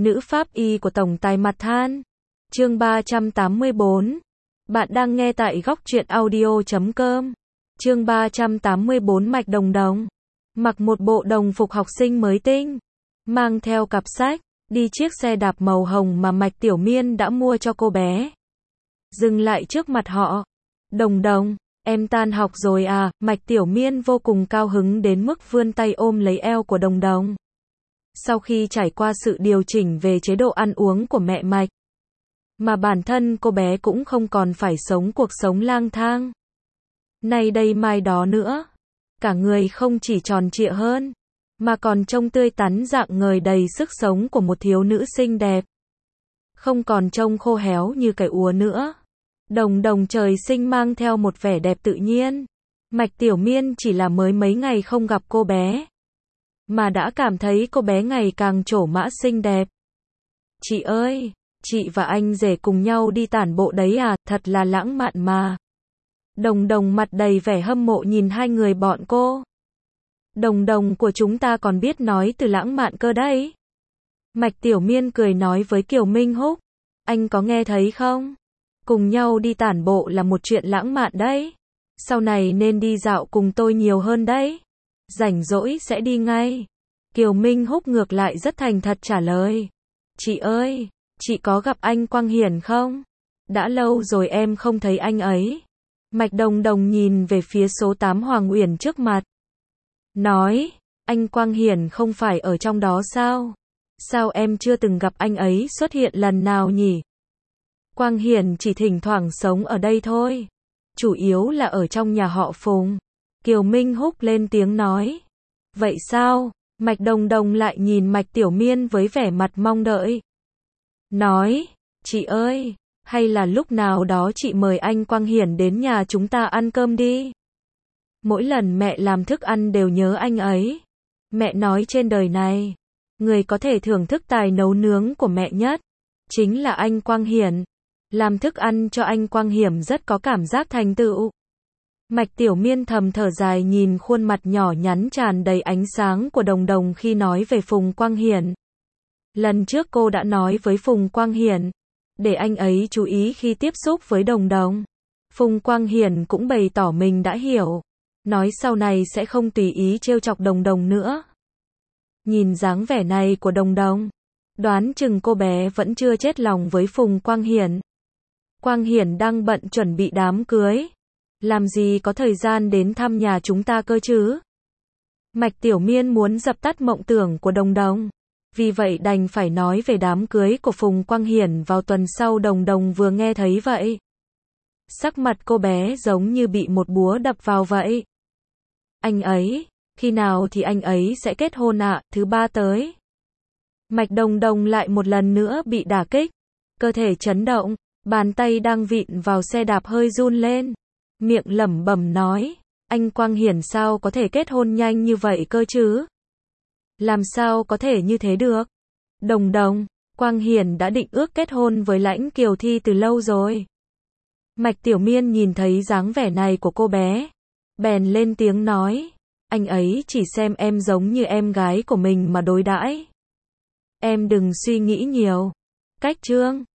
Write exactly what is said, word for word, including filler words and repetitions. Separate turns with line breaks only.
Nữ pháp y của tổng tài mặt than. Chương ba trăm tám mươi bốn. Bạn đang nghe tại góc truyện audio chấm com. Chương ba trăm tám mươi bốn. Mạch Đồng Đồng mặc một bộ đồng phục học sinh mới tinh, mang theo cặp sách, đi chiếc xe đạp màu hồng mà Mạch Tiểu Miên đã mua cho cô bé. Dừng lại trước mặt họ. Đồng Đồng, em tan học rồi à? Mạch Tiểu Miên vô cùng cao hứng đến mức vươn tay ôm lấy eo của Đồng Đồng. Sau khi trải qua sự điều chỉnh về chế độ ăn uống của mẹ Mạch, mà bản thân cô bé cũng không còn phải sống cuộc sống lang thang nay đây mai đó nữa. Cả người không chỉ tròn trịa hơn, mà còn trông tươi tắn rạng ngời đầy sức sống của một thiếu nữ xinh đẹp. Không còn trông khô héo như cái úa nữa. Đồng Đồng trời sinh mang theo một vẻ đẹp tự nhiên. Mạch Tiểu Miên chỉ là mới mấy ngày không gặp cô bé, mà đã cảm thấy cô bé ngày càng trổ mã xinh đẹp. Chị ơi, chị và anh rể cùng nhau đi tản bộ đấy à, thật là lãng mạn mà. Đồng Đồng mặt đầy vẻ hâm mộ nhìn hai người bọn cô. Đồng Đồng của chúng ta còn biết nói từ lãng mạn cơ đấy. Mạch Tiểu Miên cười nói với Kiều Minh Húc. Anh có nghe thấy không? Cùng nhau đi tản bộ là một chuyện lãng mạn đấy. Sau này nên đi dạo cùng tôi nhiều hơn đấy. Rảnh rỗi sẽ đi ngay. Kiều Minh Húc ngược lại rất thành thật trả lời. Chị ơi, chị có gặp anh Quang Hiển không? Đã lâu rồi em không thấy anh ấy. Mạch Đồng Đồng nhìn về phía số tám Hoàng Uyển trước mặt. Nói, anh Quang Hiển không phải ở trong đó sao? Sao em chưa từng gặp anh ấy xuất hiện lần nào nhỉ? Quang Hiển chỉ thỉnh thoảng sống ở đây thôi. Chủ yếu là ở trong nhà họ Phùng. Kiều Minh Húc lên tiếng nói. Vậy sao? Mạch Đồng Đồng lại nhìn Mạch Tiểu Miên với vẻ mặt mong đợi. Nói, chị ơi, hay là lúc nào đó chị mời anh Quang Hiển đến nhà chúng ta ăn cơm đi. Mỗi lần mẹ làm thức ăn đều nhớ anh ấy. Mẹ nói trên đời này, người có thể thưởng thức tài nấu nướng của mẹ nhất chính là anh Quang Hiển. Làm thức ăn cho anh Quang Hiển rất có cảm giác thành tựu. Mạch Tiểu Miên thầm thở dài nhìn khuôn mặt nhỏ nhắn tràn đầy ánh sáng của Đồng Đồng khi nói về Phùng Quang Hiển. Lần trước cô đã nói với Phùng Quang Hiển, để anh ấy chú ý khi tiếp xúc với Đồng Đồng. Phùng Quang Hiển cũng bày tỏ mình đã hiểu, nói sau này sẽ không tùy ý trêu chọc Đồng Đồng nữa. Nhìn dáng vẻ này của Đồng Đồng, đoán chừng cô bé vẫn chưa chết lòng với Phùng Quang Hiển. Quang Hiển đang bận chuẩn bị đám cưới, làm gì có thời gian đến thăm nhà chúng ta cơ chứ? Mạch Tiểu Miên muốn dập tắt mộng tưởng của Đồng Đồng, vì vậy đành phải nói về đám cưới của Phùng Quang Hiển vào tuần sau. Đồng Đồng vừa nghe thấy vậy, sắc mặt cô bé giống như bị một búa đập vào vậy. Anh ấy, khi nào thì anh ấy sẽ kết hôn ạ? À? Thứ ba tới. Mạch Đồng Đồng lại một lần nữa bị đả kích, cơ thể chấn động, bàn tay đang vịn vào xe đạp hơi run lên, miệng lẩm bẩm nói, anh Quang Hiển sao có thể kết hôn nhanh như vậy cơ chứ? Làm sao có thể như thế được? Đồng Đồng, Quang Hiển đã định ước kết hôn với Lãnh Kiều Thi từ lâu rồi. Mạch Tiểu Miên nhìn thấy dáng vẻ này của cô bé, bèn lên tiếng nói, anh ấy chỉ xem em giống như em gái của mình mà đối đãi. Em đừng suy nghĩ nhiều. Cách chương